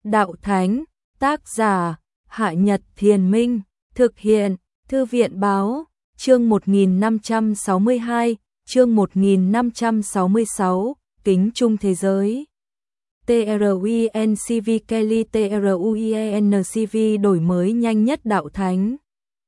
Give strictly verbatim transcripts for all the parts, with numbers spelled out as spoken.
đạo thánh, tác giả, Hạ Nhật Thiền Minh, thực hiện, Thư viện Báo, chương một nghìn năm trăm sáu mươi hai, chương một nghìn năm trăm sáu mươi sáu, kính chung thế giới. TRUINCV Kelly TRUIENCV đổi mới nhanh nhất đạo thánh.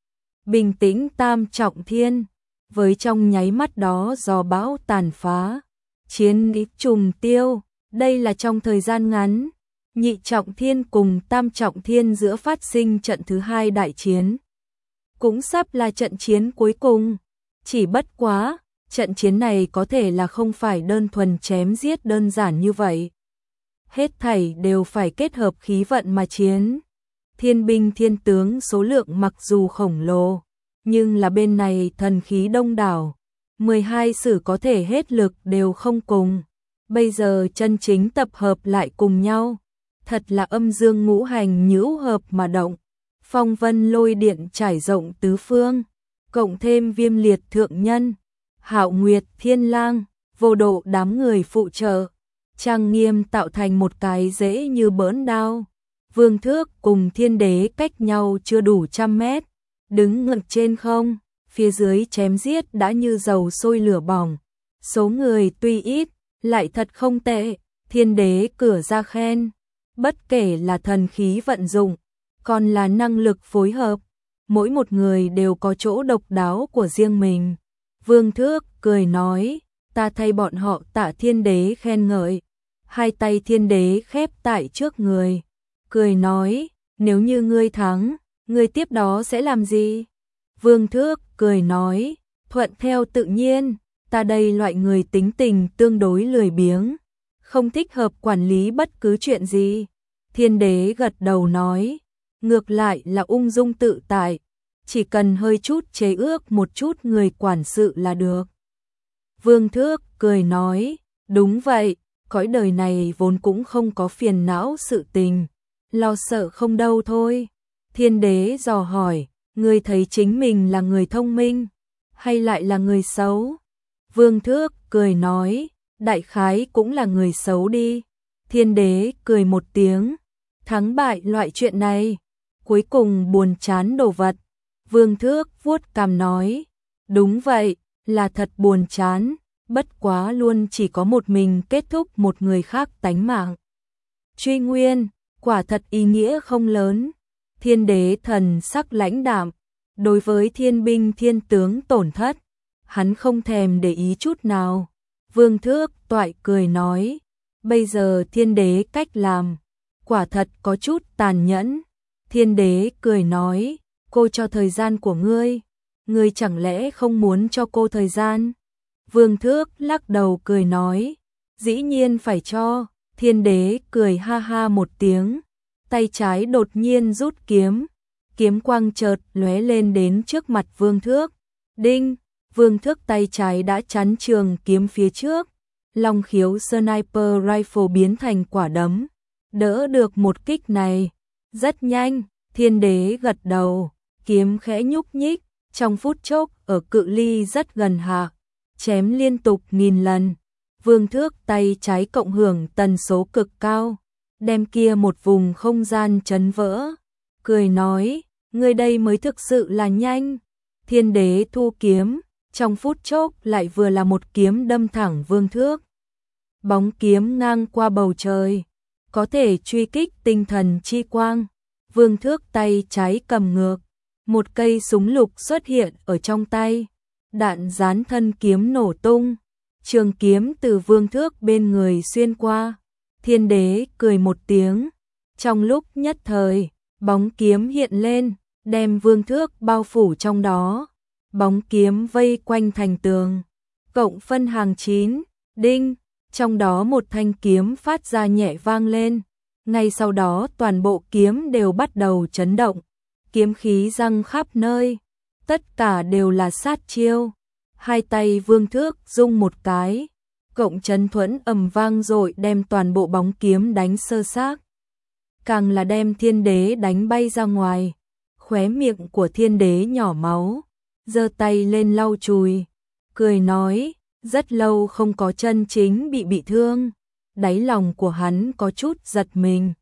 Bình tĩnh tam trọng thiên, với trong nháy mắt đó gió bão tàn phá, chiến ý trùng tiêu, đây là trong thời gian ngắn, nhị trọng thiên cùng tam trọng thiên giữa phát sinh trận thứ hai đại chiến. Cũng sắp là trận chiến cuối cùng, chỉ bất quá, trận chiến này có thể là không phải đơn thuần chém giết đơn giản như vậy. Hết thảy đều phải kết hợp khí vận mà chiến. Thiên binh thiên tướng số lượng mặc dù khổng lồ, nhưng là bên này thần khí đông đảo, mười hai sử có thể hết lực đều không cùng. Bây giờ chân chính tập hợp lại cùng nhau, thật là âm dương ngũ hành nhữu hợp mà động. Phong vân lôi điện trải rộng tứ phương, cộng thêm viêm liệt thượng nhân, Hạo Nguyệt Thiên Lang, vô độ đám người phụ trợ, trang nghiêm tạo thành một cái dễ như bỡn đao. Vương Thước cùng Thiên Đế cách nhau chưa đủ trăm mét, đứng ngẩng trên không, phía dưới chém giết đã như dầu sôi lửa bỏng. Số người tuy ít, lại thật không tệ, Thiên Đế cửa ra khen, bất kể là thần khí vận dụng, còn là năng lực phối hợp, mỗi một người đều có chỗ độc đáo của riêng mình. Vương Thước cười nói, ta thay bọn họ tạ Thiên Đế khen ngợi, hai tay Thiên Đế khép tại trước người, cười nói, nếu như ngươi thắng, ngươi tiếp đó sẽ làm gì? Vương Thước cười nói, thuận theo tự nhiên, ta đây loại người tính tình tương đối lười biếng, không thích hợp quản lý bất cứ chuyện gì. Thiên Đế gật đầu nói, ngược lại là ung dung tự tại, chỉ cần hơi chút chế ước một chút người quản sự là được. Vương Thước cười nói, đúng vậy, cõi đời này vốn cũng không có phiền não sự tình, lo sợ không đâu thôi. Thiên Đế dò hỏi, ngươi thấy chính mình là người thông minh, hay lại là người xấu? Vương Thước cười nói, đại khái cũng là người xấu đi. Thiên Đế cười một tiếng, thắng bại loại chuyện này, cuối cùng buồn chán đồ vật. Vương Thước vuốt cằm nói, đúng vậy, là thật buồn chán, bất quá luôn chỉ có một mình kết thúc một người khác tánh mạng. Truy nguyên, quả thật ý nghĩa không lớn. Thiên Đế thần sắc lãnh đạm, đối với thiên binh thiên tướng tổn thất, hắn không thèm để ý chút nào. Vương Thước toại cười nói, bây giờ Thiên Đế cách làm, quả thật có chút tàn nhẫn. Thiên Đế cười nói, cô cho thời gian của ngươi, ngươi chẳng lẽ không muốn cho cô thời gian? Vương Thước lắc đầu cười nói, dĩ nhiên phải cho. Thiên Đế cười ha ha một tiếng, tay trái đột nhiên rút kiếm, kiếm quang chợt lóe lên đến trước mặt Vương Thước. Đinh, Vương Thước tay trái đã chắn trường kiếm phía trước, long khiếu sniper rifle biến thành quả đấm, đỡ được một kích này. Rất nhanh, Thiên Đế gật đầu, kiếm khẽ nhúc nhích, trong phút chốc ở cự ly rất gần hạ, chém liên tục nghìn lần. Vương Thước tay trái cộng hưởng tần số cực cao, đem kia một vùng không gian chấn vỡ, cười nói, ngươi đây mới thực sự là nhanh. Thiên Đế thu kiếm, trong phút chốc lại vừa là một kiếm đâm thẳng Vương Thước. Bóng kiếm ngang qua bầu trời, có thể truy kích tinh thần chi quang. Vương Thước tay trái cầm ngược, một cây súng lục xuất hiện ở trong tay, đạn dán thân kiếm nổ tung, trường kiếm từ Vương Thước bên người xuyên qua. Thiên Đế cười một tiếng, trong lúc nhất thời, bóng kiếm hiện lên, đem Vương Thước bao phủ trong đó, bóng kiếm vây quanh thành tường, cộng phân hàng chín, đinh, trong đó một thanh kiếm phát ra nhẹ vang lên, ngay sau đó toàn bộ kiếm đều bắt đầu chấn động, kiếm khí răng khắp nơi, tất cả đều là sát chiêu. Hai tay Vương Thước rung một cái, cộng chấn thuẫn ầm vang rồi đem toàn bộ bóng kiếm đánh sơ xác, càng là đem Thiên Đế đánh bay ra ngoài. Khóe miệng của Thiên Đế nhỏ máu, giơ tay lên lau chùi, cười nói, rất lâu không có chân chính bị bị thương. Đáy lòng của hắn có chút giật mình,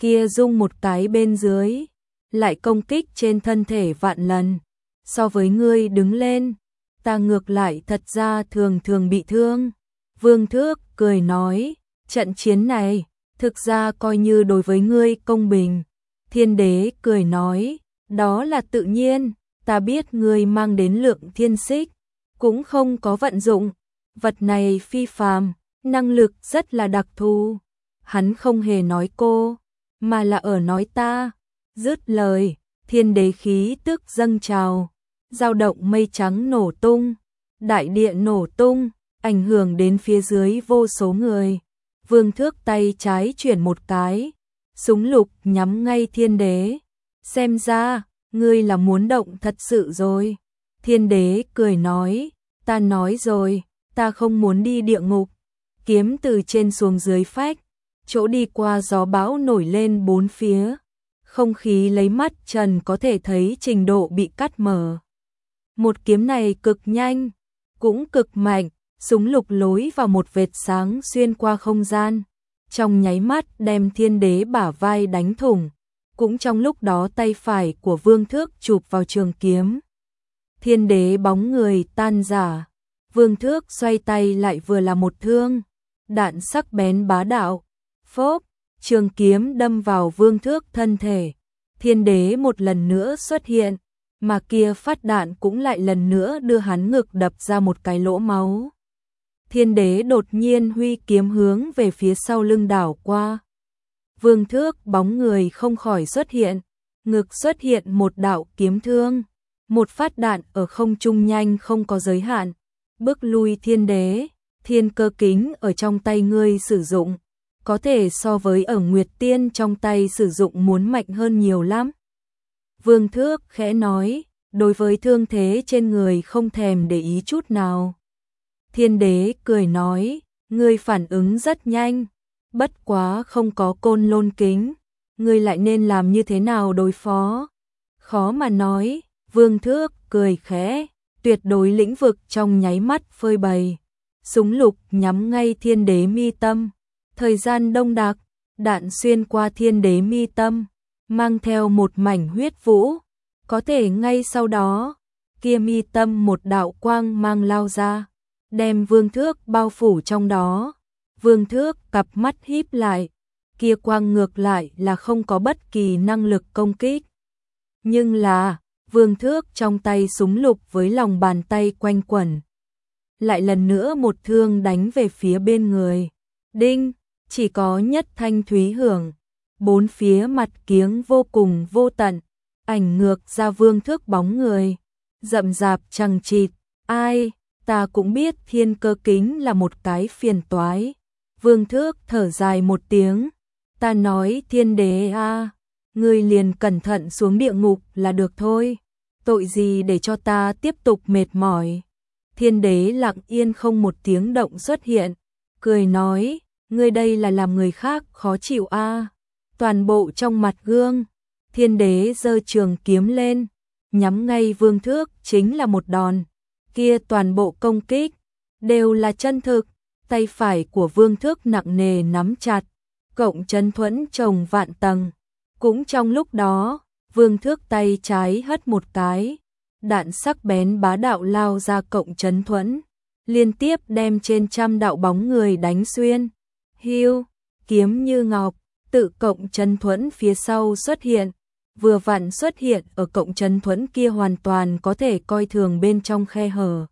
kia rung một cái bên dưới, lại công kích trên thân thể vạn lần. So với ngươi đứng lên, ta ngược lại thật ra thường thường bị thương. Vương Thước cười nói, trận chiến này, thực ra coi như đối với ngươi công bình. Thiên đế cười nói, đó là tự nhiên, ta biết ngươi mang đến lượng thiên xích, cũng không có vận dụng. Vật này phi phàm, năng lực rất là đặc thù. Hắn không hề nói cô, mà là ở nói ta. Dứt lời, thiên đế khí tức dâng trào, dao động mây trắng nổ tung, đại địa nổ tung, ảnh hưởng đến phía dưới vô số người. Vương Thước tay trái chuyển một cái, súng lục nhắm ngay thiên đế. Xem ra, ngươi là muốn động thật sự rồi. Thiên đế cười nói, ta nói rồi, ta không muốn đi địa ngục. Kiếm từ trên xuống dưới phách, chỗ đi qua gió bão nổi lên bốn phía. Không khí lấy mắt trần có thể thấy trình độ bị cắt mở. Một kiếm này cực nhanh, cũng cực mạnh, súng lục lối vào một vệt sáng xuyên qua không gian. Trong nháy mắt đem thiên đế bả vai đánh thủng. Cũng trong lúc đó tay phải của Vương Thước chụp vào trường kiếm. Thiên đế bóng người tan rã. Vương Thước xoay tay lại vừa là một thương. Đạn sắc bén bá đạo. Phốp, trường kiếm đâm vào Vương Thước thân thể. Thiên đế một lần nữa xuất hiện, mà kia phát đạn cũng lại lần nữa đưa hắn ngực đập ra một cái lỗ máu. Thiên đế đột nhiên huy kiếm hướng về phía sau lưng đảo qua. Vương Thước bóng người không khỏi xuất hiện, ngực xuất hiện một đạo kiếm thương. Một phát đạn ở không trung nhanh không có giới hạn, bước lui thiên đế. Thiên cơ kính ở trong tay ngươi sử dụng, có thể so với ở Nguyệt Tiên trong tay sử dụng muốn mạnh hơn nhiều lắm. Vương Thước khẽ nói, đối với thương thế trên người không thèm để ý chút nào. Thiên đế cười nói, ngươi phản ứng rất nhanh, bất quá không có côn lôn kính, ngươi lại nên làm như thế nào đối phó? Khó mà nói. Vương Thước cười khẽ, tuyệt đối lĩnh vực trong nháy mắt phơi bày. Súng lục nhắm ngay thiên đế mi tâm. Thời gian đông đặc, đạn xuyên qua thiên đế mi tâm, mang theo một mảnh huyết vũ. Có thể ngay sau đó, kia mi tâm một đạo quang mang lao ra, đem Vương Thước bao phủ trong đó. Vương Thước cặp mắt híp lại, kia quang ngược lại là không có bất kỳ năng lực công kích. Nhưng là, Vương Thước trong tay súng lục với lòng bàn tay quanh quẩn. Lại lần nữa một thương đánh về phía bên người. Đinh, chỉ có nhất thanh thúy hưởng. Bốn phía mặt kiếng vô cùng vô tận, ảnh ngược ra Vương Thước bóng người. Rậm rạp chằng chịt, ai, ta cũng biết thiên cơ kính là một cái phiền toái. Vương Thước thở dài một tiếng. Ta nói thiên đế a, ngươi liền cẩn thận xuống địa ngục là được thôi. Tội gì để cho ta tiếp tục mệt mỏi. Thiên đế lặng yên không một tiếng động xuất hiện, cười nói, ngươi đây là làm người khác khó chịu a. Toàn bộ trong mặt gương, thiên đế giơ trường kiếm lên, nhắm ngay Vương Thước chính là một đòn. Kia toàn bộ công kích đều là chân thực, tay phải của Vương Thước nặng nề nắm chặt, cộng chấn thuẫn chồng vạn tầng. Cũng trong lúc đó, Vương Thước tay trái hất một cái, đạn sắc bén bá đạo lao ra cộng chấn thuẫn, liên tiếp đem trên trăm đạo bóng người đánh xuyên. Hiu, kiếm như ngọc, tự cộng chấn thuẫn phía sau xuất hiện, vừa vặn xuất hiện ở cộng chấn thuẫn kia hoàn toàn có thể coi thường bên trong khe hở.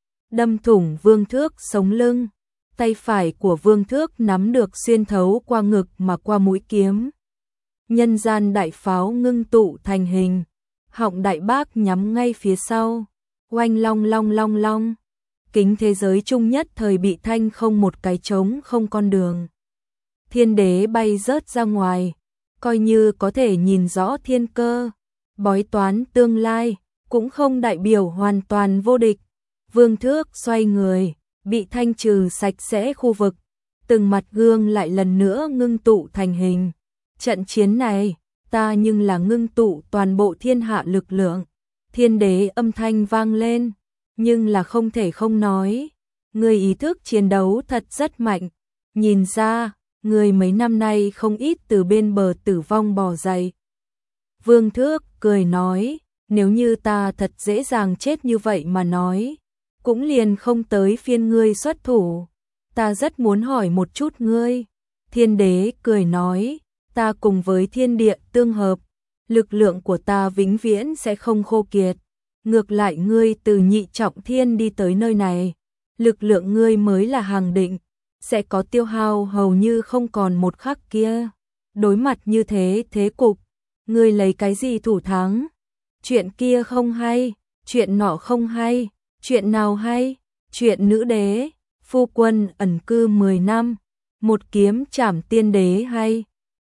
Đâm thủng Vương Thước sống lưng, tay phải của Vương Thước nắm được xuyên thấu qua ngực mà qua mũi kiếm. Nhân gian đại pháo ngưng tụ thành hình, họng đại bác nhắm ngay phía sau, oanh long long long long. Kính thế giới chung nhất thời bị thanh không một cái trống không con đường. Thiên đế bay rớt ra ngoài, coi như có thể nhìn rõ thiên cơ, bói toán tương lai, cũng không đại biểu hoàn toàn vô địch. Vương Thước xoay người, bị thanh trừ sạch sẽ khu vực, từng mặt gương lại lần nữa ngưng tụ thành hình. Trận chiến này, ta nhưng là ngưng tụ toàn bộ thiên hạ lực lượng. Thiên đế âm thanh vang lên, nhưng là không thể không nói. Ngươi ý thức chiến đấu thật rất mạnh, nhìn ra, Ngươi mấy năm nay không ít từ bên bờ tử vong bò dậy. Vương Thước cười nói, nếu như ta thật dễ dàng chết như vậy mà nói, cũng liền không tới phiên ngươi xuất thủ. Ta rất muốn hỏi một chút ngươi. Thiên đế cười nói, ta cùng với thiên địa tương hợp, lực lượng của ta vĩnh viễn sẽ không khô kiệt. Ngược lại ngươi từ nhị trọng thiên đi tới nơi này, lực lượng ngươi mới là hàng định, sẽ có tiêu hao hầu như không còn một khắc kia. Đối mặt như thế thế cục, ngươi lấy cái gì thủ thắng? Chuyện kia không hay, chuyện nọ không hay, chuyện nào hay? Chuyện nữ đế, phu quân ẩn cư mười năm, một kiếm trảm tiên đế hay?